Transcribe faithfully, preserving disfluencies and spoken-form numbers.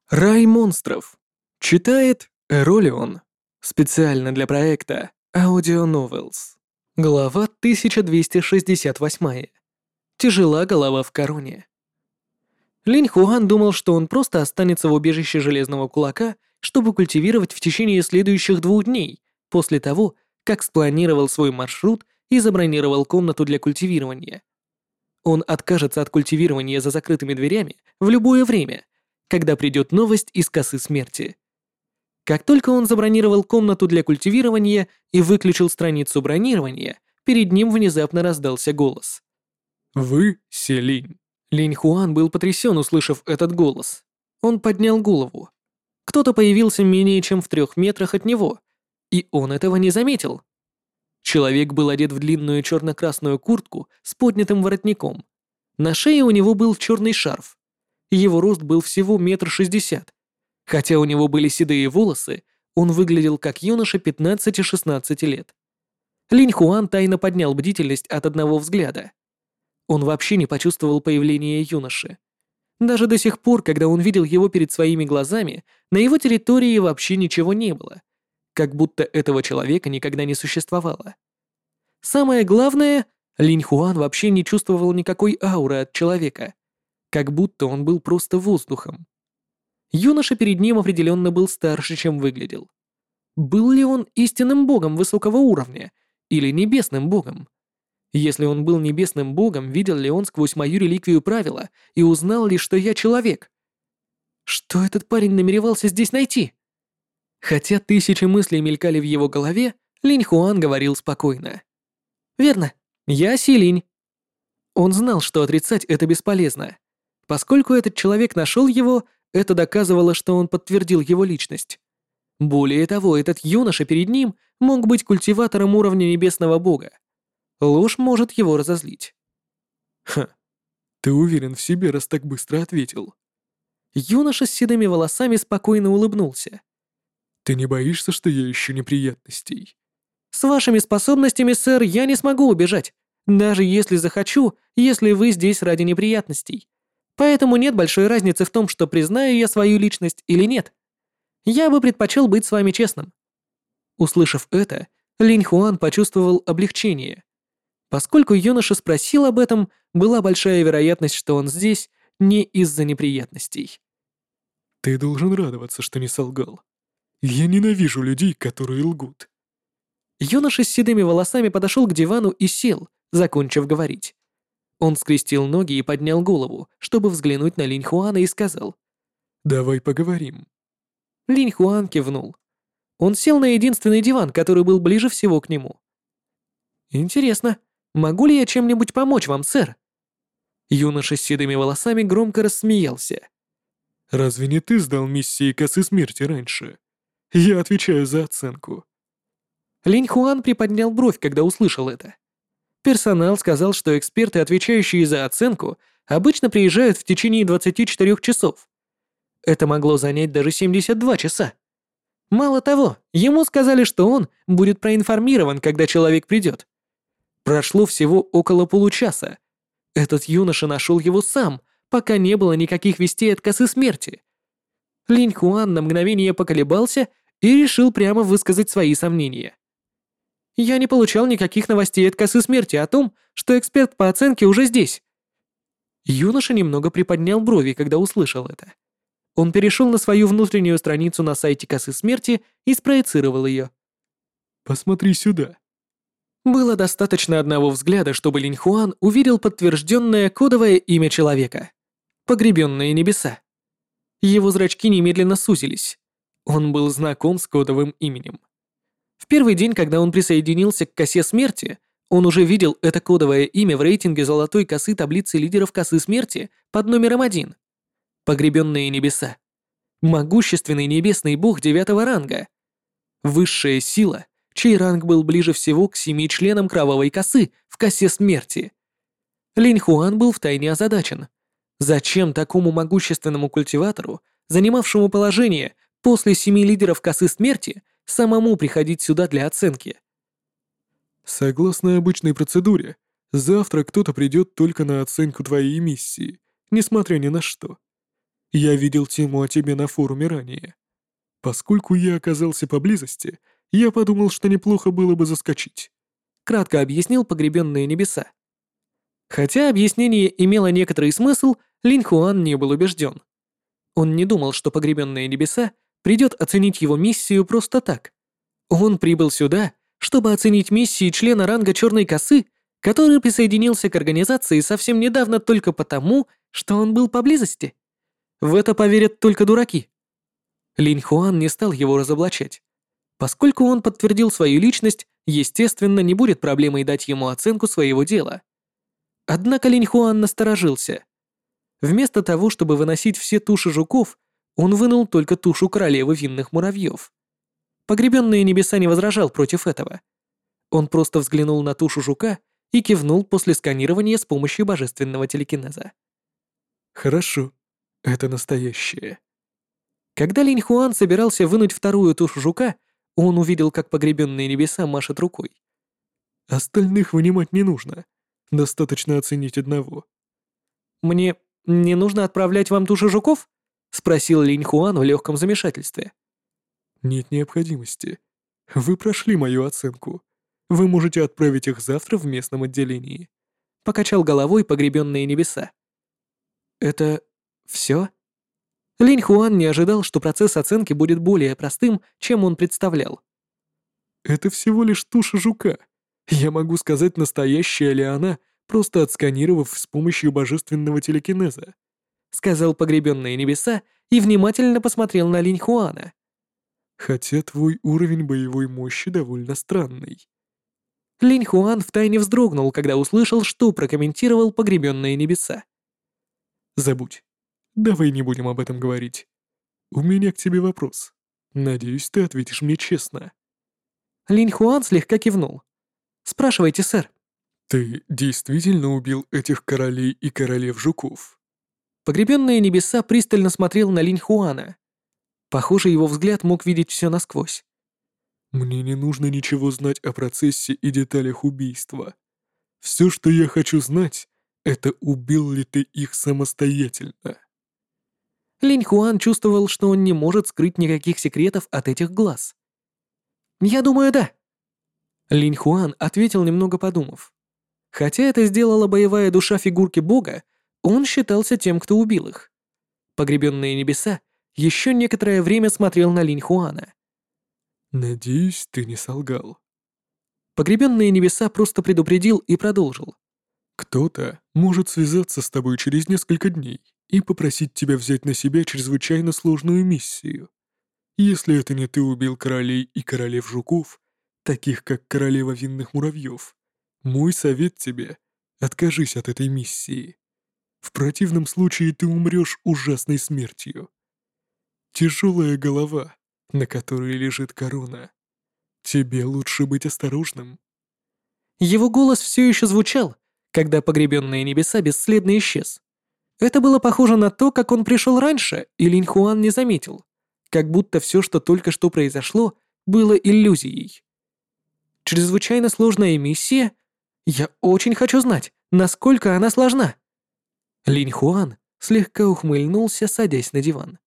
Рай монстров. Читает Эролион. Специально для проекта Audio Novels. Глава тысяча двести шестьдесят восемь. Тяжела голова в короне. Линь Хуан думал, что он просто останется в убежище Железного Кулака, чтобы культивировать в течение следующих двух дней, после того, как спланировал свой маршрут и забронировал комнату для культивирования. Он откажется от культивирования за закрытыми дверями в любое время, когда придет новость из косы смерти. Как только он забронировал комнату для культивирования и выключил страницу бронирования, перед ним внезапно раздался голос. «Вы Селинь». Линь Хуан был потрясен, услышав этот голос. Он поднял голову. Кто-то появился менее чем в трех метрах от него, и он этого не заметил. Человек был одет в длинную черно-красную куртку с поднятым воротником. На шее у него был черный шарф. Его рост был всего метр шестьдесят. Хотя у него были седые волосы, он выглядел как юноша пятнадцати-шестнадцати лет. Линь Хуан тайно поднял бдительность от одного взгляда. Он вообще не почувствовал появления юноши. Даже до сих пор, когда он видел его перед своими глазами, на его территории вообще ничего не было. Как будто этого человека никогда не существовало. Самое главное, Линь Хуан вообще не чувствовал никакой ауры от человека. Как будто он был просто воздухом. Юноша перед ним определенно был старше, чем выглядел. Был ли он истинным богом высокого уровня или небесным богом? Если он был небесным богом, видел ли он сквозь мою реликвию правила и узнал ли, что я человек? Что этот парень намеревался здесь найти? Хотя тысячи мыслей мелькали в его голове, Линь Хуан говорил спокойно. «Верно, я Силинь». Он знал, что отрицать это бесполезно. Поскольку этот человек нашел его, это доказывало, что он подтвердил его личность. Более того, этот юноша перед ним мог быть культиватором уровня небесного бога. Ложь может его разозлить. «Ха, ты уверен в себе, раз так быстро ответил?» Юноша с седыми волосами спокойно улыбнулся. «Ты не боишься, что я ищу неприятностей?» «С вашими способностями, сэр, я не смогу убежать, даже если захочу, если вы здесь ради неприятностей. Поэтому нет большой разницы в том, что признаю я свою личность или нет. Я бы предпочел быть с вами честным». Услышав это, Линь Хуан почувствовал облегчение. Поскольку юноша спросил об этом, была большая вероятность, что он здесь не из-за неприятностей. «Ты должен радоваться, что не солгал. Я ненавижу людей, которые лгут». Юноша с седыми волосами подошел к дивану и сел, закончив говорить. Он скрестил ноги и поднял голову, чтобы взглянуть на Линь Хуана и сказал: «Давай поговорим». Линь Хуан кивнул. Он сел на единственный диван, который был ближе всего к нему. «Интересно, могу ли я чем-нибудь помочь вам, сэр?» Юноша с седыми волосами громко рассмеялся. «Разве не ты сдал миссии косы смерти раньше? Я отвечаю за оценку». Линь Хуан приподнял бровь, когда услышал это. Персонал сказал, что эксперты, отвечающие за оценку, обычно приезжают в течение двадцати четырёх часов. Это могло занять даже семьдесят два часа. Мало того, ему сказали, что он будет проинформирован, когда человек придет. Прошло всего около получаса. Этот юноша нашел его сам, пока не было никаких вестей от косы смерти. Линь Хуан на мгновение поколебался и решил прямо высказать свои сомнения. «Я не получал никаких новостей от косы смерти о том, что эксперт по оценке уже здесь». Юноша немного приподнял брови, когда услышал это. Он перешел на свою внутреннюю страницу на сайте косы смерти и спроецировал ее. «Посмотри сюда». Было достаточно одного взгляда, чтобы Линь Хуан увидел подтвержденное кодовое имя человека. Погребенные небеса. Его зрачки немедленно сузились. Он был знаком с кодовым именем. В первый день, когда он присоединился к косе смерти, он уже видел это кодовое имя в рейтинге золотой косы таблицы лидеров косы смерти под номером один. Погребенные небеса. Могущественный небесный бог девятого ранга. Высшая сила, чей ранг был ближе всего к семи членам кровавой косы в косе смерти. Линь Хуан был втайне озадачен. Зачем такому могущественному культиватору, занимавшему положение после семи лидеров косы смерти, самому приходить сюда для оценки? Согласно обычной процедуре, завтра кто-то придет только на оценку твоей миссии, несмотря ни на что. Я видел тему о тебе на форуме ранее. Поскольку я оказался поблизости, я подумал, что неплохо было бы заскочить. Кратко объяснил погребенные небеса. Хотя объяснение имело некоторый смысл, Линь Хуан не был убежден. Он не думал, что погребенные небеса придет оценить его миссию просто так. Он прибыл сюда, чтобы оценить миссии члена ранга Черной Косы, который присоединился к организации совсем недавно только потому, что он был поблизости. В это поверят только дураки. Линь Хуан не стал его разоблачать. Поскольку он подтвердил свою личность, естественно, не будет проблемой дать ему оценку своего дела. Однако Линь Хуан насторожился. Вместо того, чтобы выносить все туши жуков, он вынул только тушу королевы винных муравьев. Погребенные небеса не возражал против этого. Он просто взглянул на тушу жука и кивнул после сканирования с помощью божественного телекинеза. Хорошо, это настоящее. Когда Линь Хуан собирался вынуть вторую тушу жука, он увидел, как погребенные небеса машет рукой. Остальных вынимать не нужно. Достаточно оценить одного. «Мне не нужно отправлять вам туши жуков?» — спросил Линь Хуан в легком замешательстве. Нет необходимости. Вы прошли мою оценку. Вы можете отправить их завтра в местном отделении. Покачал головой погребенные небеса. «Это все?» Линь Хуан не ожидал, что процесс оценки будет более простым, чем он представлял. Это всего лишь туша жука. Я могу сказать, настоящая ли она, просто отсканировав с помощью божественного телекинеза. Сказал погребенные небеса и внимательно посмотрел на Линь Хуана. Хотя твой уровень боевой мощи довольно странный. Линь Хуан втайне вздрогнул, когда услышал, что прокомментировал погребенные небеса. Забудь. Давай не будем об этом говорить. У меня к тебе вопрос. Надеюсь, ты ответишь мне честно. Линь Хуан слегка кивнул. «Спрашивайте, сэр». Ты действительно убил этих королей и королев жуков? Погребенные небеса пристально смотрел на Линь Хуана. Похоже, его взгляд мог видеть все насквозь. Мне не нужно ничего знать о процессе и деталях убийства. Все, что я хочу знать, это убил ли ты их самостоятельно. Линь Хуан чувствовал, что он не может скрыть никаких секретов от этих глаз. «Я думаю, да». Линь Хуан ответил, немного подумав. Хотя это сделала боевая душа фигурки бога, он считался тем, кто убил их. Погребенные небеса еще некоторое время смотрел на Линь Хуана. Надеюсь, ты не солгал. Погребенные небеса просто предупредил и продолжил. Кто-то может связаться с тобой через несколько дней и попросить тебя взять на себя чрезвычайно сложную миссию. Если это не ты убил королей и королев жуков, таких как королева винных муравьев, мой совет тебе — откажись от этой миссии. В противном случае ты умрешь ужасной смертью. Тяжелая голова, на которой лежит корона. Тебе лучше быть осторожным. Его голос все еще звучал, когда погребенные небеса бесследно исчез. Это было похоже на то, как он пришел раньше, и Линь Хуан не заметил, как будто все, что только что произошло, было иллюзией. Чрезвычайно сложная миссия? Я очень хочу знать, насколько она сложна. Линь Хуан слегка ухмыльнулся, садясь на диван.